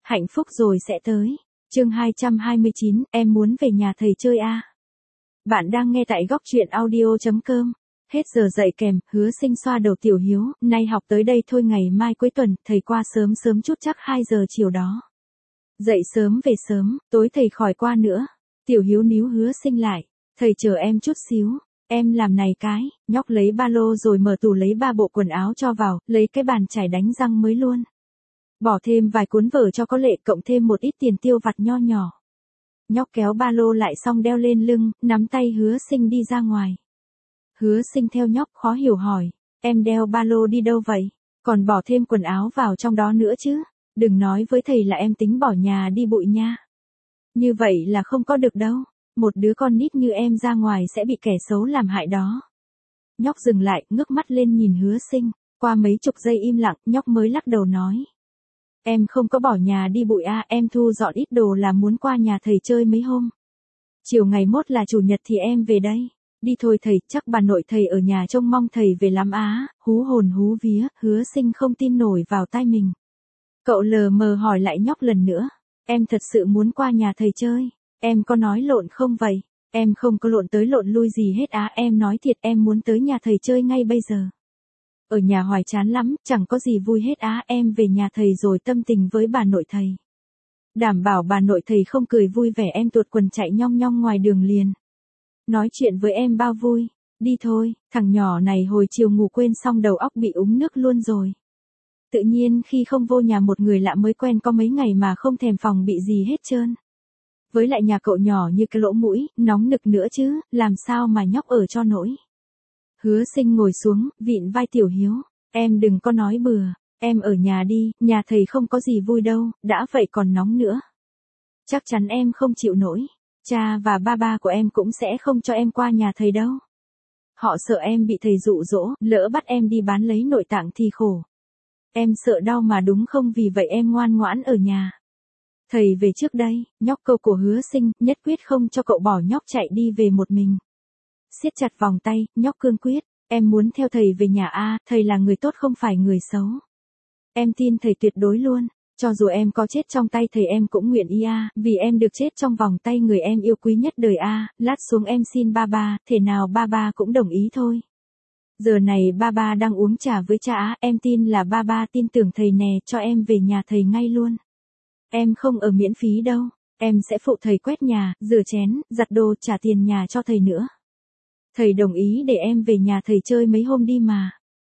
Hạnh phúc rồi sẽ tới. Chương 229, em muốn về nhà thầy chơi à? Bạn đang nghe tại góc truyện audio.com. Hết giờ dậy kèm, Hứa Sinh xoa đầu Tiểu Hiếu, nay học tới đây thôi, ngày mai cuối tuần, thầy qua sớm sớm chút, chắc 2 giờ chiều đó. Dậy sớm về sớm, tối thầy khỏi qua nữa. Tiểu Hiếu níu Hứa Sinh lại, thầy chờ em chút xíu. Em làm này cái, nhóc lấy ba lô rồi mở tủ lấy 3 bộ quần áo cho vào, lấy cái bàn chải đánh răng mới luôn. Bỏ thêm vài cuốn vở cho có lệ, cộng thêm một ít tiền tiêu vặt nho nhỏ. Nhóc kéo ba lô lại xong đeo lên lưng, nắm tay Hứa Sinh đi ra ngoài. Hứa Sinh theo nhóc khó hiểu hỏi, em đeo ba lô đi đâu vậy? Còn bỏ thêm quần áo vào trong đó nữa chứ? Đừng nói với thầy là em tính bỏ nhà đi bụi nha. Như vậy là không có được đâu. Một đứa con nít như em ra ngoài sẽ bị kẻ xấu làm hại đó. Nhóc dừng lại, ngước mắt lên nhìn Hứa Sinh. Qua mấy chục giây im lặng, nhóc mới lắc đầu nói. Em không có bỏ nhà đi bụi à, em thu dọn ít đồ là muốn qua nhà thầy chơi mấy hôm. Chiều ngày mốt là chủ nhật thì em về đây. Đi thôi thầy, chắc bà nội thầy ở nhà trông mong thầy về lắm á. Hú hồn hú vía, Hứa Sinh không tin nổi vào tai mình. Cậu lờ mờ hỏi lại nhóc lần nữa. Em thật sự muốn qua nhà thầy chơi. Em có nói lộn không vậy? Em không có lộn tới lộn lui gì hết á, em nói thiệt, em muốn tới nhà thầy chơi ngay bây giờ. Ở nhà hoài chán lắm, chẳng có gì vui hết á, em về nhà thầy rồi tâm tình với bà nội thầy. Đảm bảo bà nội thầy không cười vui vẻ, em tuột quần chạy nhong nhong ngoài đường liền. Nói chuyện với em bao vui. Đi thôi, thằng nhỏ này hồi chiều ngủ quên xong đầu óc bị úng nước luôn rồi. Tự nhiên khi không vô nhà một người lạ mới quen có mấy ngày mà không thèm phòng bị gì hết trơn. Với lại nhà cậu nhỏ như cái lỗ mũi, nóng nực nữa chứ, làm sao mà nhóc ở cho nổi. Hứa Sinh ngồi xuống, vịn vai Tiểu Hiếu. Em đừng có nói bừa, em ở nhà đi, nhà thầy không có gì vui đâu, đã vậy còn nóng nữa. Chắc chắn em không chịu nổi. Cha và ba của em cũng sẽ không cho em qua nhà thầy đâu. Họ sợ em bị thầy dụ dỗ, lỡ bắt em đi bán lấy nội tạng thì khổ. Em sợ đau mà đúng không, vì vậy em ngoan ngoãn ở nhà. Thầy về trước đây, nhóc câu của Hứa Sinh, nhất quyết không cho cậu bỏ nhóc chạy đi về một mình. Siết chặt vòng tay, nhóc cương quyết, em muốn theo thầy về nhà a, thầy là người tốt không phải người xấu. Em tin thầy tuyệt đối luôn, cho dù em có chết trong tay thầy em cũng nguyện ý a, vì em được chết trong vòng tay người em yêu quý nhất đời a, lát xuống em xin ba, thể nào ba cũng đồng ý thôi. Giờ này ba đang uống trà với cha á, em tin là ba tin tưởng thầy nè, cho em về nhà thầy ngay luôn. Em không ở miễn phí đâu, em sẽ phụ thầy quét nhà, rửa chén, giặt đồ, trả tiền nhà cho thầy nữa. Thầy đồng ý để em về nhà thầy chơi mấy hôm đi mà.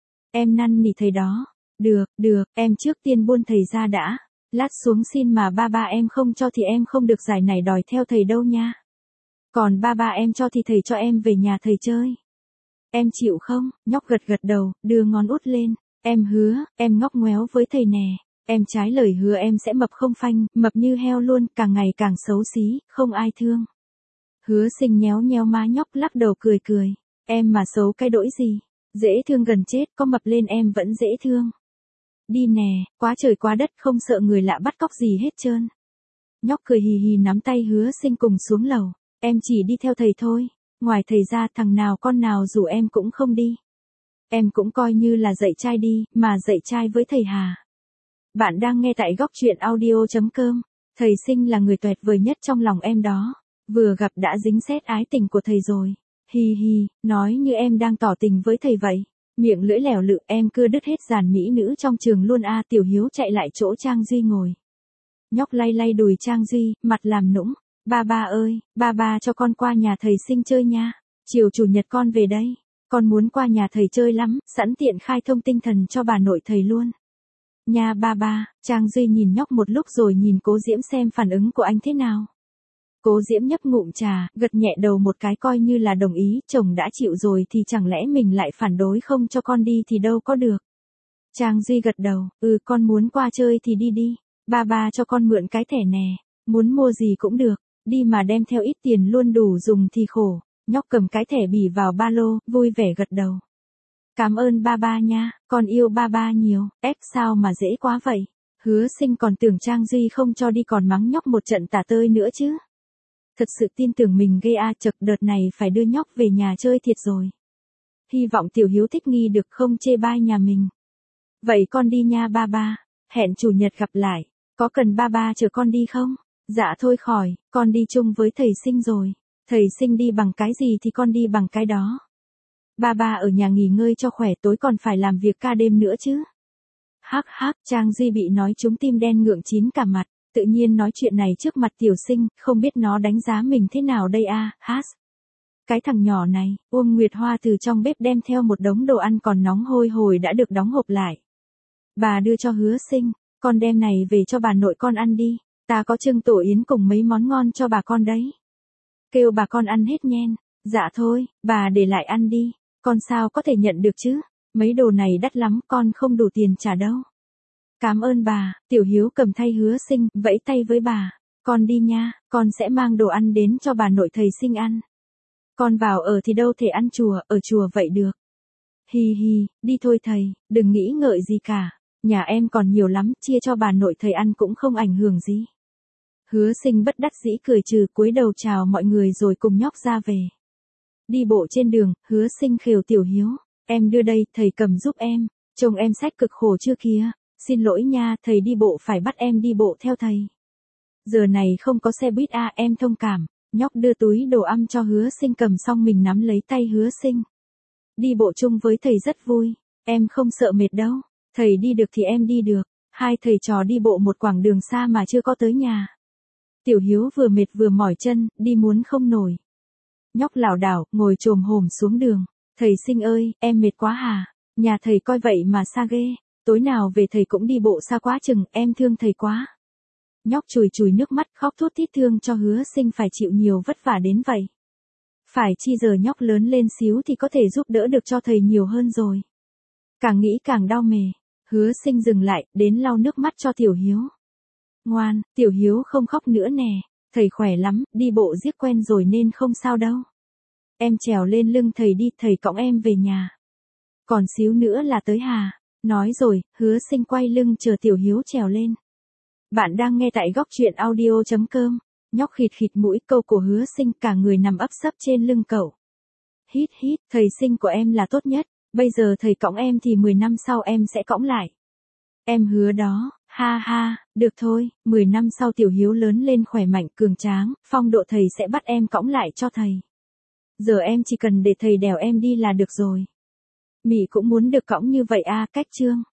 Em năn nỉ thầy đó. Được, em trước tiên buôn thầy ra đã. Lát xuống xin mà ba em không cho thì em không được giải này đòi theo thầy đâu nha. Còn ba em cho thì thầy cho em về nhà thầy chơi. Em chịu không? Nhóc gật đầu, đưa ngón út lên. Em hứa, em ngóc ngoéo với thầy nè. Em trái lời hứa em sẽ mập không phanh, mập như heo luôn, càng ngày càng xấu xí, không ai thương. Hứa Sinh nhéo nhéo má nhóc, lắc đầu cười. Em mà xấu cái đỗi gì? Dễ thương gần chết, có mập lên em vẫn dễ thương. Đi nè, quá trời quá đất, không sợ người lạ bắt cóc gì hết trơn. Nhóc cười hì hì nắm tay Hứa Sinh cùng xuống lầu. Em chỉ đi theo thầy thôi. Ngoài thầy ra thằng nào con nào rủ em cũng không đi. Em cũng coi như là dạy trai đi, mà dạy trai với thầy hà. Bạn đang nghe tại góc truyện audio.com. Thầy Sinh là người tuyệt vời nhất trong lòng em đó. Vừa gặp đã dính sét ái tình của thầy rồi. Hi hi, nói như em đang tỏ tình với thầy vậy. Miệng lưỡi lèo lự, em cưa đứt hết dàn mỹ nữ trong trường luôn a. Tiểu Hiếu chạy lại chỗ Trang Duy ngồi. Nhóc lay đùi Trang Duy, mặt làm nũng. Ba ơi, ba cho con qua nhà thầy Sinh chơi nha. Chiều chủ nhật con về đây. Con muốn qua nhà thầy chơi lắm, sẵn tiện khai thông tinh thần cho bà nội thầy luôn. Nha ba. Trang Duy nhìn nhóc một lúc rồi nhìn Cố Diễm xem phản ứng của anh thế nào. Cố Diễm nhấp ngụm trà, gật nhẹ đầu một cái coi như là đồng ý, chồng đã chịu rồi thì chẳng lẽ mình lại phản đối không cho con đi thì đâu có được. Trang Duy gật đầu, con muốn qua chơi thì đi. Ba cho con mượn cái thẻ nè, muốn mua gì cũng được, đi mà đem theo ít tiền luôn, đủ dùng thì khổ. Nhóc cầm cái thẻ bì vào ba lô, vui vẻ gật đầu. Cảm ơn ba nha, con yêu ba nhiều, sao mà dễ quá vậy. Hứa Sinh còn tưởng Trang Duy không cho đi còn mắng nhóc một trận tả tơi nữa chứ. Thật sự tin tưởng mình ghê a, chật đợt này phải đưa nhóc về nhà chơi thiệt rồi. Hy vọng Tiểu Hiếu thích nghi được không chê bai nhà mình. Vậy con đi nha ba, hẹn chủ nhật gặp lại. Có cần ba ba chở con đi không? Dạ thôi khỏi, con đi chung với thầy Sinh rồi. Thầy Sinh đi bằng cái gì thì con đi bằng cái đó. Ba ba ở nhà nghỉ ngơi cho khỏe, tối còn phải làm việc ca đêm nữa chứ. Hắc hắc, Trang Duy bị nói trúng tim đen ngượng chín cả mặt, tự nhiên nói chuyện này trước mặt Tiểu Sinh, không biết nó đánh giá mình thế nào đây a, Cái thằng nhỏ này, Uông Nguyệt Hoa từ trong bếp đem theo một đống đồ ăn còn nóng hôi hổi đã được đóng hộp lại. Bà đưa cho Hứa Sinh, con đem này về cho bà nội con ăn đi, ta có trưng tổ yến cùng mấy món ngon cho bà con đấy. Kêu bà con ăn hết nhen, dạ thôi, bà để lại ăn đi, con sao có thể nhận được chứ, mấy đồ này đắt lắm con không đủ tiền trả đâu. Cảm ơn bà, Tiểu Hiếu cầm thay Hứa Sinh, vẫy tay với bà, con đi nha, con sẽ mang đồ ăn đến cho bà nội thầy Sinh ăn. Con vào ở thì đâu thể ăn chùa, ở chùa vậy được. Hi hi, đi thôi thầy, đừng nghĩ ngợi gì cả, nhà em còn nhiều lắm, chia cho bà nội thầy ăn cũng không ảnh hưởng gì. Hứa Sinh bất đắc dĩ cười trừ, cúi đầu chào mọi người rồi cùng nhóc ra về. Đi bộ trên đường, Hứa Sinh khều Tiểu Hiếu, em đưa đây, thầy cầm giúp em, chồng em xách cực khổ chưa kìa, xin lỗi nha, thầy đi bộ phải bắt em đi bộ theo thầy. Giờ này không có xe buýt à, em thông cảm. Nhóc đưa túi đồ ăn cho Hứa Sinh cầm xong mình nắm lấy tay Hứa Sinh. Đi bộ chung với thầy rất vui, em không sợ mệt đâu, thầy đi được thì em đi được, hai thầy trò đi bộ một quãng đường xa mà chưa có tới nhà. Tiểu Hiếu vừa mệt vừa mỏi chân, đi muốn không nổi. Nhóc lảo đảo, ngồi chồm hổm xuống đường, thầy Sinh ơi, em mệt quá hả, nhà thầy coi vậy mà xa ghê, tối nào về thầy cũng đi bộ xa quá chừng, em thương thầy quá. Nhóc chùi chùi nước mắt khóc thút thít thương cho Hứa Sinh phải chịu nhiều vất vả đến vậy. Phải chi giờ nhóc lớn lên xíu thì có thể giúp đỡ được cho thầy nhiều hơn rồi. Càng nghĩ càng đau mề, Hứa Sinh dừng lại, đến lau nước mắt cho Tiểu Hiếu. Ngoan, Tiểu Hiếu không khóc nữa nè, thầy khỏe lắm, đi bộ giết quen rồi nên không sao đâu. Em trèo lên lưng thầy đi, thầy cõng em về nhà. Còn xíu nữa là tới hà. Nói rồi, Hứa Sinh quay lưng chờ Tiểu Hiếu trèo lên. Bạn đang nghe tại góc truyện audio.com. Nhóc khịt khịt mũi, câu của Hứa Sinh, cả người nằm ấp sấp trên lưng cậu. Hít hít, thầy Sinh của em là tốt nhất, bây giờ thầy cõng em thì 10 năm sau em sẽ cõng lại. Em hứa đó, ha ha, được thôi, 10 năm sau Tiểu Hiếu lớn lên khỏe mạnh cường tráng, phong độ thầy sẽ bắt em cõng lại cho thầy. Giờ em chỉ cần để thầy đèo em đi là được rồi. Mị cũng muốn được cõng như vậy à, cách chương.